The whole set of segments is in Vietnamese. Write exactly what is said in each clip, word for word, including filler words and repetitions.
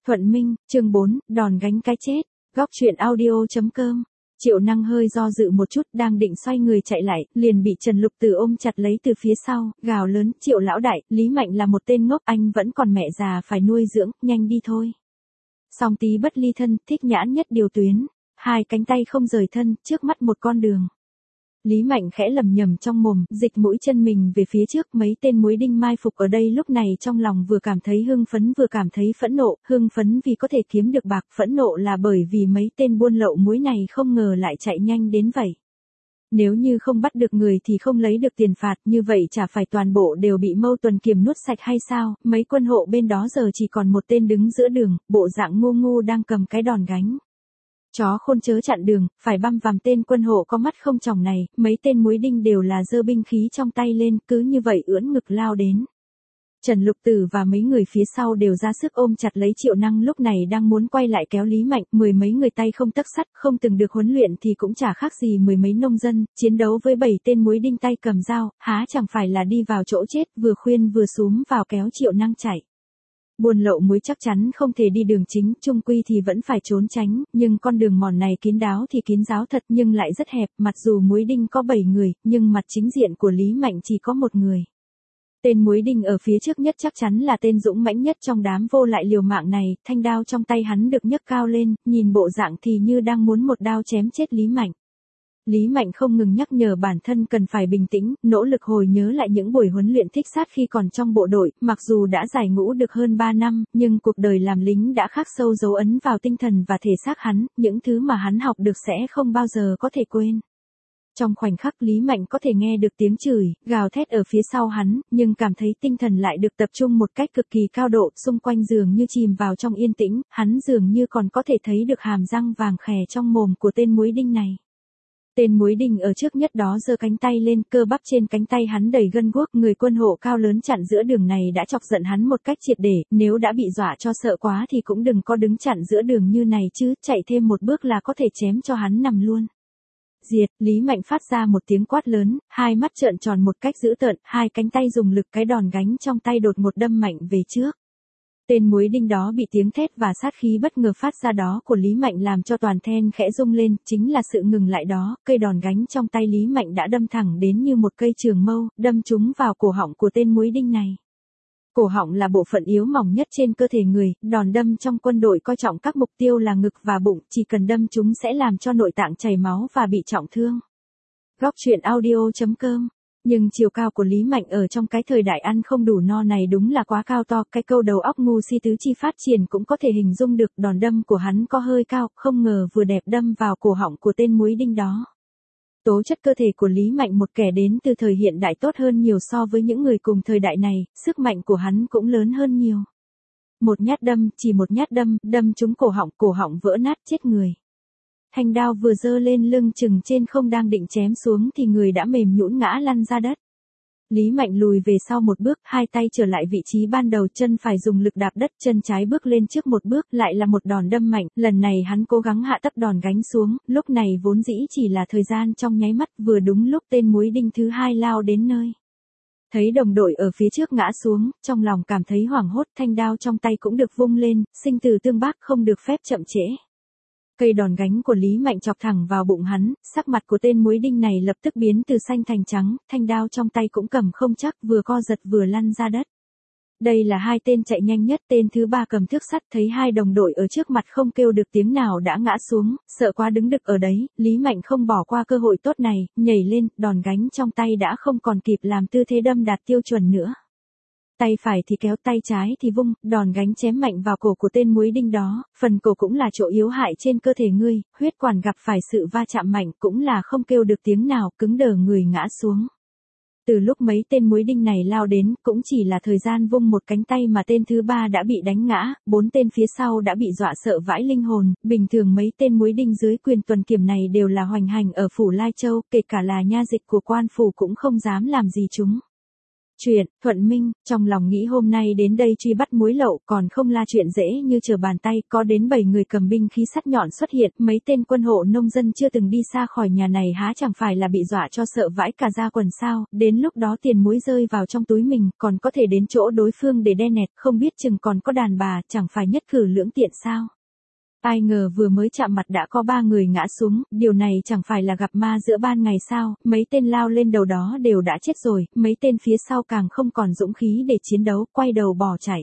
Thuận Minh, chương bốn, đòn gánh cái chết. Góc truyện audio.com. Triệu Năng hơi do dự một chút, đang định xoay người chạy lại, liền bị Trần Lục Tử ôm chặt lấy từ phía sau, gào lớn, Triệu lão đại, Lý Mạnh là một tên ngốc, anh vẫn còn mẹ già phải nuôi dưỡng, nhanh đi thôi. Song tí bất ly thân, thích nhãn nhất điều tuyến, hai cánh tay không rời thân, trước mắt một con đường. Lý Mạnh khẽ lầm nhầm trong mồm, dịch mũi chân mình về phía trước, mấy tên muối đinh mai phục ở đây lúc này trong lòng vừa cảm thấy hưng phấn vừa cảm thấy phẫn nộ, hưng phấn vì có thể kiếm được bạc, phẫn nộ là bởi vì mấy tên buôn lậu muối này không ngờ lại chạy nhanh đến vậy. Nếu như không bắt được người thì không lấy được tiền phạt, như vậy chả phải toàn bộ đều bị Mâu Tuần Kiềm nuốt sạch hay sao? Mấy quân hộ bên đó giờ chỉ còn một tên đứng giữa đường, bộ dạng ngu ngu đang cầm cái đòn gánh. Chó khôn chớ chặn đường, phải băm vằm tên quân hộ có mắt không tròng này, mấy tên muối đinh đều là giơ binh khí trong tay lên, cứ như vậy ưỡn ngực lao đến. Trần Lục Tử và mấy người phía sau đều ra sức ôm chặt lấy Triệu Năng, lúc này đang muốn quay lại kéo Lý Mạnh, mười mấy người tay không tấc sắt, không từng được huấn luyện thì cũng chả khác gì mười mấy nông dân, chiến đấu với bảy tên muối đinh tay cầm dao, há chẳng phải là đi vào chỗ chết, vừa khuyên vừa xúm vào kéo Triệu Năng chạy. Buôn lậu muối chắc chắn không thể đi đường chính, chung quy thì vẫn phải trốn tránh, nhưng con đường mòn này kín đáo thì kín đáo thật nhưng lại rất hẹp, mặc dù muối đinh có bảy người, nhưng mặt chính diện của Lý Mạnh chỉ có một người. Tên muối đinh ở phía trước nhất chắc chắn là tên dũng mãnh nhất trong đám vô lại liều mạng này, thanh đao trong tay hắn được nhấc cao lên, nhìn bộ dạng thì như đang muốn một đao chém chết Lý Mạnh. Lý Mạnh không ngừng nhắc nhở bản thân cần phải bình tĩnh, nỗ lực hồi nhớ lại những buổi huấn luyện thích sát khi còn trong bộ đội, mặc dù đã giải ngũ được hơn ba năm, nhưng cuộc đời làm lính đã khắc sâu dấu ấn vào tinh thần và thể xác hắn, những thứ mà hắn học được sẽ không bao giờ có thể quên. Trong khoảnh khắc Lý Mạnh có thể nghe được tiếng chửi, gào thét ở phía sau hắn, nhưng cảm thấy tinh thần lại được tập trung một cách cực kỳ cao độ, xung quanh dường như chìm vào trong yên tĩnh, hắn dường như còn có thể thấy được hàm răng vàng khè trong mồm của tên muối đinh này. Tên muối đinh ở trước nhất đó giơ cánh tay lên, cơ bắp trên cánh tay hắn đầy gân guốc, người quân hộ cao lớn chặn giữa đường này đã chọc giận hắn một cách triệt để, nếu đã bị dọa cho sợ quá thì cũng đừng có đứng chặn giữa đường như này chứ, chạy thêm một bước là có thể chém cho hắn nằm luôn. Diệt, Lý Mạnh phát ra một tiếng quát lớn, hai mắt trợn tròn một cách dữ tợn, hai cánh tay dùng lực, cái đòn gánh trong tay đột ngột đâm mạnh về trước. Tên muối đinh đó bị tiếng thét và sát khí bất ngờ phát ra đó của Lý Mạnh làm cho toàn then khẽ rung lên, chính là sự ngừng lại đó, cây đòn gánh trong tay Lý Mạnh đã đâm thẳng đến như một cây trường mâu, đâm trúng vào cổ họng của tên muối đinh này. Cổ họng là bộ phận yếu mỏng nhất trên cơ thể người, đòn đâm trong quân đội coi trọng các mục tiêu là ngực và bụng, chỉ cần đâm chúng sẽ làm cho nội tạng chảy máu và bị trọng thương. Góc truyện audio.com. Nhưng chiều cao của Lý Mạnh ở trong cái thời đại ăn không đủ no này đúng là quá cao to, cái câu đầu óc ngu si tứ chi phát triển cũng có thể hình dung được, đòn đâm của hắn có hơi cao, không ngờ vừa đẹp đâm vào cổ họng của tên muối đinh đó. Tố chất cơ thể của Lý Mạnh một kẻ đến từ thời hiện đại tốt hơn nhiều so với những người cùng thời đại này, sức mạnh của hắn cũng lớn hơn nhiều. Một nhát đâm, chỉ một nhát đâm, đâm trúng cổ họng, cổ họng vỡ nát chết người. Thanh đao vừa giơ lên lưng chừng trên không đang định chém xuống thì người đã mềm nhũn ngã lăn ra đất. Lý Mạnh lùi về sau một bước, hai tay trở lại vị trí ban đầu, chân phải dùng lực đạp đất, chân trái bước lên trước một bước, lại là một đòn đâm mạnh, lần này hắn cố gắng hạ tấp đòn gánh xuống, lúc này vốn dĩ chỉ là thời gian trong nháy mắt, vừa đúng lúc tên muối đinh thứ hai lao đến nơi. Thấy đồng đội ở phía trước ngã xuống, trong lòng cảm thấy hoảng hốt, thanh đao trong tay cũng được vung lên, sinh tử tương bác không được phép chậm trễ. Cây đòn gánh của Lý Mạnh chọc thẳng vào bụng hắn, sắc mặt của tên muối đinh này lập tức biến từ xanh thành trắng, thanh đao trong tay cũng cầm không chắc, vừa co giật vừa lăn ra đất. Đây là hai tên chạy nhanh nhất, tên thứ ba cầm thước sắt, thấy hai đồng đội ở trước mặt không kêu được tiếng nào đã ngã xuống, sợ quá đứng đực ở đấy, Lý Mạnh không bỏ qua cơ hội tốt này, nhảy lên, đòn gánh trong tay đã không còn kịp làm tư thế đâm đạt tiêu chuẩn nữa. Tay phải thì kéo, tay trái thì vung, đòn gánh chém mạnh vào cổ của tên muối đinh đó, phần cổ cũng là chỗ yếu hại trên cơ thể ngươi, huyết quản gặp phải sự va chạm mạnh cũng là không kêu được tiếng nào, cứng đờ người ngã xuống. Từ lúc mấy tên muối đinh này lao đến, cũng chỉ là thời gian vung một cánh tay mà tên thứ ba đã bị đánh ngã, bốn tên phía sau đã bị dọa sợ vãi linh hồn, bình thường mấy tên muối đinh dưới quyền tuần kiểm này đều là hoành hành ở phủ Lai Châu, kể cả là nha dịch của quan phủ cũng không dám làm gì chúng. Chuyện, Thuận Minh, trong lòng nghĩ hôm nay đến đây truy bắt muối lậu còn không là chuyện dễ như trở bàn tay, có đến bảy người cầm binh khí sắt nhọn xuất hiện, mấy tên quân hộ nông dân chưa từng đi xa khỏi nhà này há chẳng phải là bị dọa cho sợ vãi cả da quần sao, đến lúc đó tiền muối rơi vào trong túi mình, còn có thể đến chỗ đối phương để đe nẹt, không biết chừng còn có đàn bà, chẳng phải nhất cử lưỡng tiện sao. Ai ngờ vừa mới chạm mặt đã có ba người ngã xuống, điều này chẳng phải là gặp ma giữa ban ngày sao, mấy tên lao lên đầu đó đều đã chết rồi, mấy tên phía sau càng không còn dũng khí để chiến đấu, quay đầu bỏ chạy.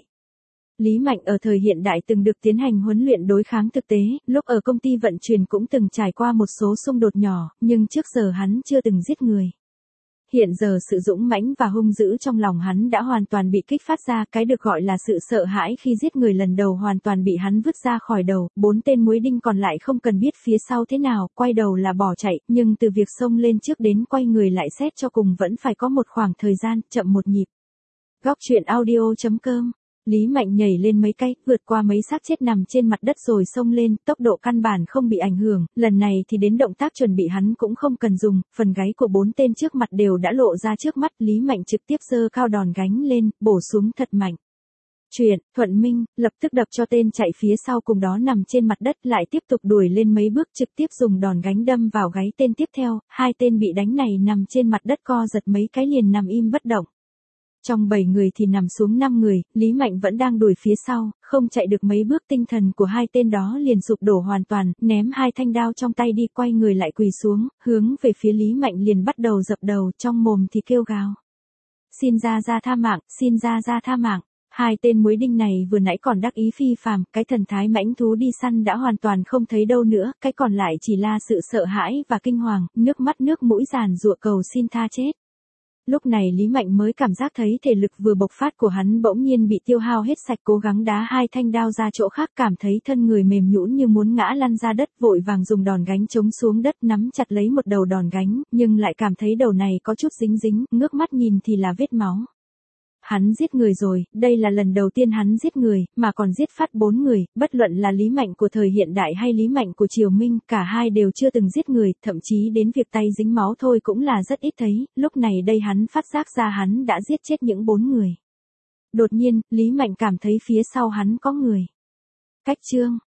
Lý Mạnh ở thời hiện đại từng được tiến hành huấn luyện đối kháng thực tế, lúc ở công ty vận chuyển cũng từng trải qua một số xung đột nhỏ, nhưng trước giờ hắn chưa từng giết người. Hiện giờ sự dũng mãnh và hung dữ trong lòng hắn đã hoàn toàn bị kích phát ra, cái được gọi là sự sợ hãi khi giết người lần đầu hoàn toàn bị hắn vứt ra khỏi đầu, bốn tên muối đinh còn lại không cần biết phía sau thế nào, quay đầu là bỏ chạy, nhưng từ việc xông lên trước đến quay người lại xét cho cùng vẫn phải có một khoảng thời gian, chậm một nhịp. Góc truyện audio chấm com. Lý Mạnh nhảy lên mấy cái, vượt qua mấy xác chết nằm trên mặt đất rồi xông lên, tốc độ căn bản không bị ảnh hưởng, lần này thì đến động tác chuẩn bị hắn cũng không cần dùng, phần gáy của bốn tên trước mặt đều đã lộ ra trước mắt, Lý Mạnh trực tiếp giơ cao đòn gánh lên, bổ xuống thật mạnh. Chuyện, Thuận Minh, lập tức đập cho tên chạy phía sau cùng đó nằm trên mặt đất lại tiếp tục đuổi lên mấy bước trực tiếp dùng đòn gánh đâm vào gáy tên tiếp theo, hai tên bị đánh này nằm trên mặt đất co giật mấy cái liền nằm im bất động. Trong bảy người thì nằm xuống năm người, Lý Mạnh vẫn đang đuổi phía sau, không chạy được mấy bước tinh thần của hai tên đó liền sụp đổ hoàn toàn, ném hai thanh đao trong tay đi quay người lại quỳ xuống, hướng về phía Lý Mạnh liền bắt đầu dập đầu trong mồm thì kêu gào. Xin ra ra tha mạng, xin ra ra tha mạng. Hai tên muối đinh này vừa nãy còn đắc ý phi phàm, cái thần thái mãnh thú đi săn đã hoàn toàn không thấy đâu nữa, cái còn lại chỉ là sự sợ hãi và kinh hoàng, nước mắt nước mũi giàn giụa cầu xin tha chết. Lúc này Lý Mạnh mới cảm giác thấy thể lực vừa bộc phát của hắn bỗng nhiên bị tiêu hao hết sạch, cố gắng đá hai thanh đao ra chỗ khác, cảm thấy thân người mềm nhũn như muốn ngã lăn ra đất, vội vàng dùng đòn gánh chống xuống đất nắm chặt lấy một đầu đòn gánh, nhưng lại cảm thấy đầu này có chút dính dính, ngước mắt nhìn thì là vết máu. Hắn giết người rồi, đây là lần đầu tiên hắn giết người, mà còn giết phát bốn người, bất luận là Lý Mạnh của thời hiện đại hay Lý Mạnh của Triều Minh, cả hai đều chưa từng giết người, thậm chí đến việc tay dính máu thôi cũng là rất ít thấy, lúc này đây hắn phát giác ra hắn đã giết chết những bốn người. Đột nhiên, Lý Mạnh cảm thấy phía sau hắn có người. Cách chương.